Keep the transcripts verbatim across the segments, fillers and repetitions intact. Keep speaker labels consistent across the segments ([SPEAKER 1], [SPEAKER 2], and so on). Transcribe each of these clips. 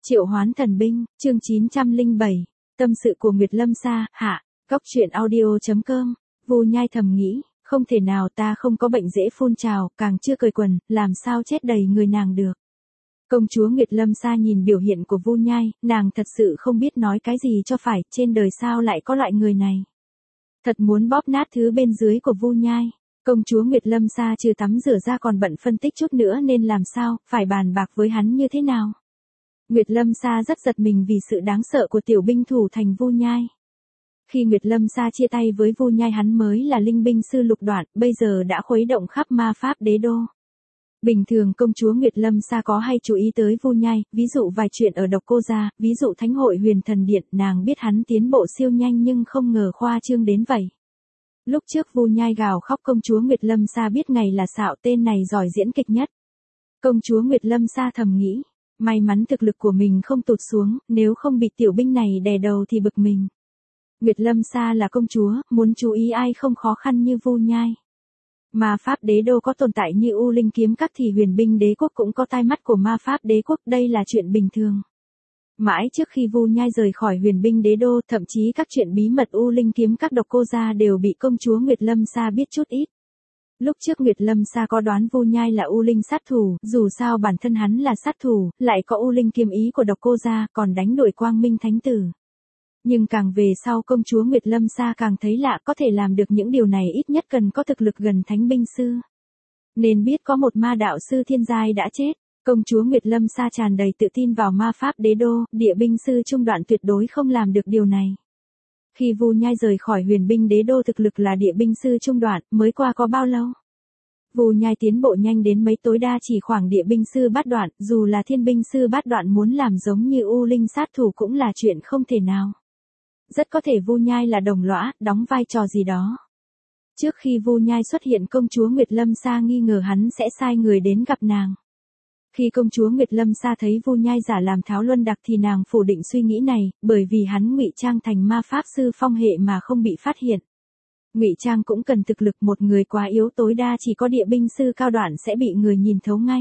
[SPEAKER 1] Triệu hoán thần binh, chương chín trăm lẻ bảy, tâm sự của Nguyệt Lâm Sa, hạ, góc truyện audio.com, Vu Nhai thầm nghĩ, không thể nào, ta không có bệnh dễ phun trào, càng chưa cởi quần, làm sao chết đầy người nàng được. Công chúa Nguyệt Lâm Sa nhìn biểu hiện của Vu Nhai, nàng thật sự không biết nói cái gì cho phải, trên đời sao lại có loại người này. Thật muốn bóp nát thứ bên dưới của Vu Nhai. Công chúa Nguyệt Lâm Sa trừ tắm rửa ra còn bận phân tích chút nữa nên làm sao, phải bàn bạc với hắn như thế nào. Nguyệt Lâm Sa rất giật mình vì sự đáng sợ của tiểu binh thủ thành Vu Nhai. Khi Nguyệt Lâm Sa chia tay với Vu Nhai hắn mới là linh binh sư lục đoạn, bây giờ đã khuấy động khắp ma pháp đế đô. Bình thường công chúa Nguyệt Lâm Sa có hay chú ý tới Vu Nhai, ví dụ vài chuyện ở Độc Cô Gia, ví dụ Thánh hội Huyền Thần Điện, nàng biết hắn tiến bộ siêu nhanh nhưng không ngờ khoa trương đến vậy. Lúc trước Vu Nhai gào khóc công chúa Nguyệt Lâm Sa biết ngày là xạo, tên này giỏi diễn kịch nhất. Công chúa Nguyệt Lâm Sa thầm nghĩ, may mắn thực lực của mình không tụt xuống, nếu không bị tiểu binh này đè đầu thì bực mình. Nguyệt Lâm Sa là công chúa, muốn chú ý ai không khó khăn như Vu Nhai. Ma pháp đế đô có tồn tại như U Linh kiếm các thì huyền binh đế quốc cũng có tai mắt của ma pháp đế quốc, đây là chuyện bình thường. Mãi trước khi Vu Nhai rời khỏi huyền binh đế đô, thậm chí các chuyện bí mật U Linh kiếm các Độc Cô Gia đều bị công chúa Nguyệt Lâm Sa biết chút ít. Lúc trước Nguyệt Lâm Sa có đoán Vu Nhai là U Linh sát thủ, dù sao bản thân hắn là sát thủ, lại có U Linh kiếm ý của Độc Cô Gia, còn đánh đuổi Quang Minh Thánh Tử. Nhưng càng về sau công chúa Nguyệt Lâm Sa càng thấy lạ, có thể làm được những điều này ít nhất cần có thực lực gần thánh binh sư. Nên biết có một ma đạo sư thiên giai đã chết. Công chúa Nguyệt Lâm Sa tràn đầy tự tin vào ma pháp đế đô, địa binh sư trung đoạn tuyệt đối không làm được điều này. Khi Vu Nhai rời khỏi huyền binh đế đô thực lực là địa binh sư trung đoạn, mới qua có bao lâu? Vu Nhai tiến bộ nhanh đến mấy tối đa chỉ khoảng địa binh sư bát đoạn, dù là thiên binh sư bát đoạn muốn làm giống như U Linh sát thủ cũng là chuyện không thể nào. Rất có thể Vu Nhai là đồng lõa, đóng vai trò gì đó. Trước khi Vu Nhai xuất hiện công chúa Nguyệt Lâm Sa nghi ngờ hắn sẽ sai người đến gặp nàng. Khi công chúa Nguyệt Lâm Sa thấy Vu Nhai giả làm Tháo Luân Đặc thì nàng phủ định suy nghĩ này, bởi vì hắn ngụy trang thành ma pháp sư phong hệ mà không bị phát hiện. Ngụy trang cũng cần thực lực, một người quá yếu tối đa chỉ có địa binh sư cao đoạn sẽ bị người nhìn thấu ngay.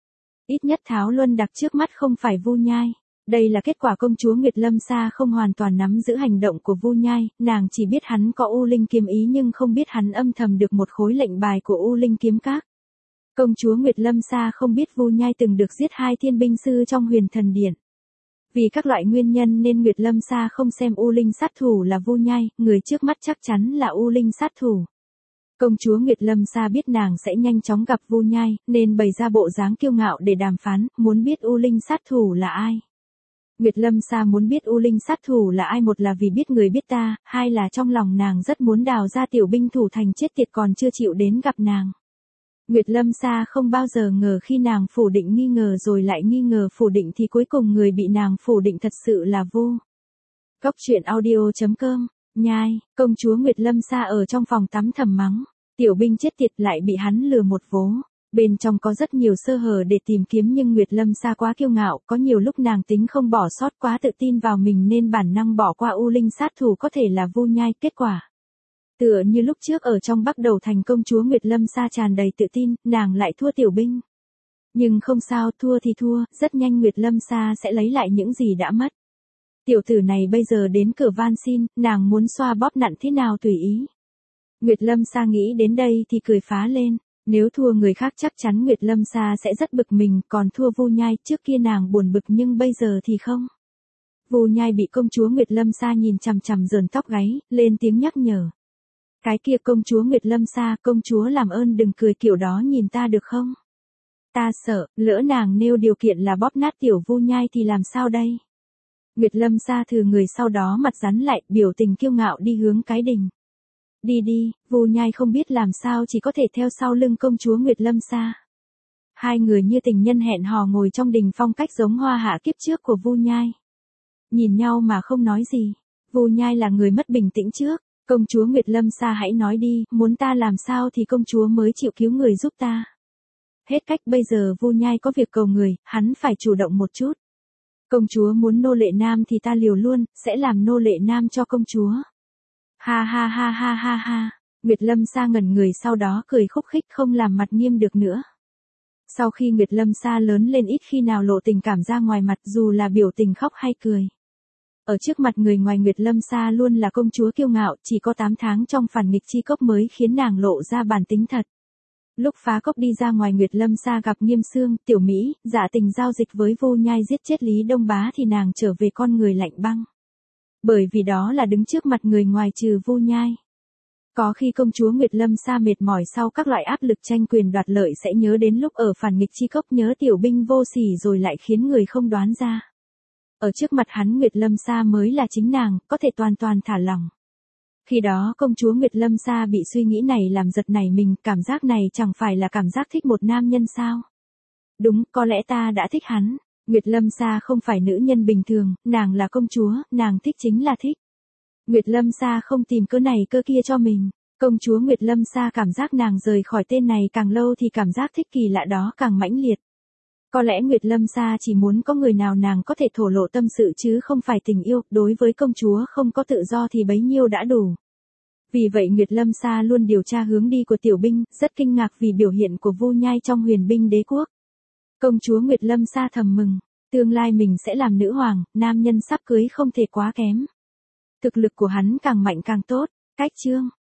[SPEAKER 1] Ít nhất Tháo Luân Đặc trước mắt không phải Vu Nhai. Đây là kết quả công chúa Nguyệt Lâm Sa không hoàn toàn nắm giữ hành động của Vu Nhai, nàng chỉ biết hắn có U Linh kiếm ý nhưng không biết hắn âm thầm được một khối lệnh bài của U Linh kiếm các. Công chúa Nguyệt Lâm Sa không biết Vu Nhai từng được giết hai thiên binh sư trong huyền thần điện. Vì các loại nguyên nhân nên Nguyệt Lâm Sa không xem U Linh sát thủ là Vu Nhai, người trước mắt chắc chắn là U Linh sát thủ. Công chúa Nguyệt Lâm Sa biết nàng sẽ nhanh chóng gặp Vu Nhai, nên bày ra bộ dáng kiêu ngạo để đàm phán, muốn biết U Linh sát thủ là ai. Nguyệt Lâm Sa muốn biết U Linh sát thủ là ai, một là vì biết người biết ta, hai là trong lòng nàng rất muốn đào ra tiểu binh thủ thành chết tiệt còn chưa chịu đến gặp nàng. Nguyệt Lâm Sa không bao giờ ngờ khi nàng phủ định nghi ngờ rồi lại nghi ngờ phủ định thì cuối cùng người bị nàng phủ định thật sự là Vu. Góc truyện audio.com, Nhai, công chúa Nguyệt Lâm Sa ở trong phòng tắm thầm mắng, tiểu binh chết tiệt lại bị hắn lừa một vố. Bên trong có rất nhiều sơ hở để tìm kiếm nhưng Nguyệt Lâm Sa quá kiêu ngạo, có nhiều lúc nàng tính không bỏ sót, quá tự tin vào mình nên bản năng bỏ qua U Linh sát thủ có thể là Vu Nhai. Kết quả tựa như lúc trước ở trong Bắc Đầu Thành công chúa Nguyệt Lâm Sa tràn đầy tự tin, nàng lại thua tiểu binh. Nhưng không sao, thua thì thua, rất nhanh Nguyệt Lâm Sa sẽ lấy lại những gì đã mất. Tiểu tử này bây giờ đến cửa van xin, nàng muốn xoa bóp nặn thế nào tùy ý. Nguyệt Lâm Sa nghĩ đến đây thì cười phá lên. Nếu thua người khác chắc chắn Nguyệt Lâm Sa sẽ rất bực mình, còn thua Vu Nhai, trước kia nàng buồn bực nhưng bây giờ thì không. Vu Nhai bị công chúa Nguyệt Lâm Sa nhìn chằm chằm rờn tóc gáy, lên tiếng nhắc nhở. Cái kia công chúa Nguyệt Lâm Sa, công chúa làm ơn đừng cười kiểu đó nhìn ta được không? Ta sợ, lỡ nàng nêu điều kiện là bóp nát tiểu Vu Nhai thì làm sao đây? Nguyệt Lâm Sa thừ người sau đó mặt rắn lại, biểu tình kiêu ngạo đi hướng cái đình. Đi đi, Vu Nhai không biết làm sao chỉ có thể theo sau lưng công chúa Nguyệt Lâm Sa. Hai người như tình nhân hẹn hò ngồi trong đình phong cách giống hoa hạ kiếp trước của Vu Nhai. Nhìn nhau mà không nói gì. Vu Nhai là người mất bình tĩnh trước. Công chúa Nguyệt Lâm Sa hãy nói đi, muốn ta làm sao thì công chúa mới chịu cứu người giúp ta. Hết cách, bây giờ Vu Nhai có việc cầu người, hắn phải chủ động một chút. Công chúa muốn nô lệ nam thì ta liều luôn, sẽ làm nô lệ nam cho công chúa. Ha ha ha ha ha ha, Nguyệt Lâm Sa ngẩn người sau đó cười khúc khích không làm mặt nghiêm được nữa. Sau khi Nguyệt Lâm Sa lớn lên ít khi nào lộ tình cảm ra ngoài mặt dù là biểu tình khóc hay cười. Ở trước mặt người ngoài Nguyệt Lâm Sa luôn là công chúa kiêu ngạo, chỉ có tám tháng trong phản nghịch chi cốc mới khiến nàng lộ ra bản tính thật. Lúc phá cốc đi ra ngoài Nguyệt Lâm Sa gặp Nghiêm Xương, Tiểu Mỹ, dạ tình giao dịch với Vu Nhai giết chết Lý Đông Bá thì nàng trở về con người lạnh băng. Bởi vì đó là đứng trước mặt người ngoài trừ Vu Nhai. Có khi công chúa Nguyệt Lâm Sa mệt mỏi sau các loại áp lực tranh quyền đoạt lợi sẽ nhớ đến lúc ở phản nghịch chi cốc nhớ tiểu binh vô sỉ rồi lại khiến người không đoán ra. Ở trước mặt hắn Nguyệt Lâm Sa mới là chính nàng, có thể toàn toàn thả lỏng. Khi đó công chúa Nguyệt Lâm Sa bị suy nghĩ này làm giật nảy mình, cảm giác này chẳng phải là cảm giác thích một nam nhân sao? Đúng, có lẽ ta đã thích hắn. Nguyệt Lâm Sa không phải nữ nhân bình thường, nàng là công chúa, nàng thích chính là thích. Nguyệt Lâm Sa không tìm cớ này cớ kia cho mình. Công chúa Nguyệt Lâm Sa cảm giác nàng rời khỏi tên này càng lâu thì cảm giác thích kỳ lạ đó càng mãnh liệt. Có lẽ Nguyệt Lâm Sa chỉ muốn có người nào nàng có thể thổ lộ tâm sự chứ không phải tình yêu, đối với công chúa không có tự do thì bấy nhiêu đã đủ. Vì vậy Nguyệt Lâm Sa luôn điều tra hướng đi của tiểu binh, rất kinh ngạc vì biểu hiện của Vu Nhai trong Huyền Binh Đế Quốc. Công chúa Nguyệt Lâm Sa thầm mừng, tương lai mình sẽ làm nữ hoàng, nam nhân sắp cưới không thể quá kém. Thực lực của hắn càng mạnh càng tốt, cách chương.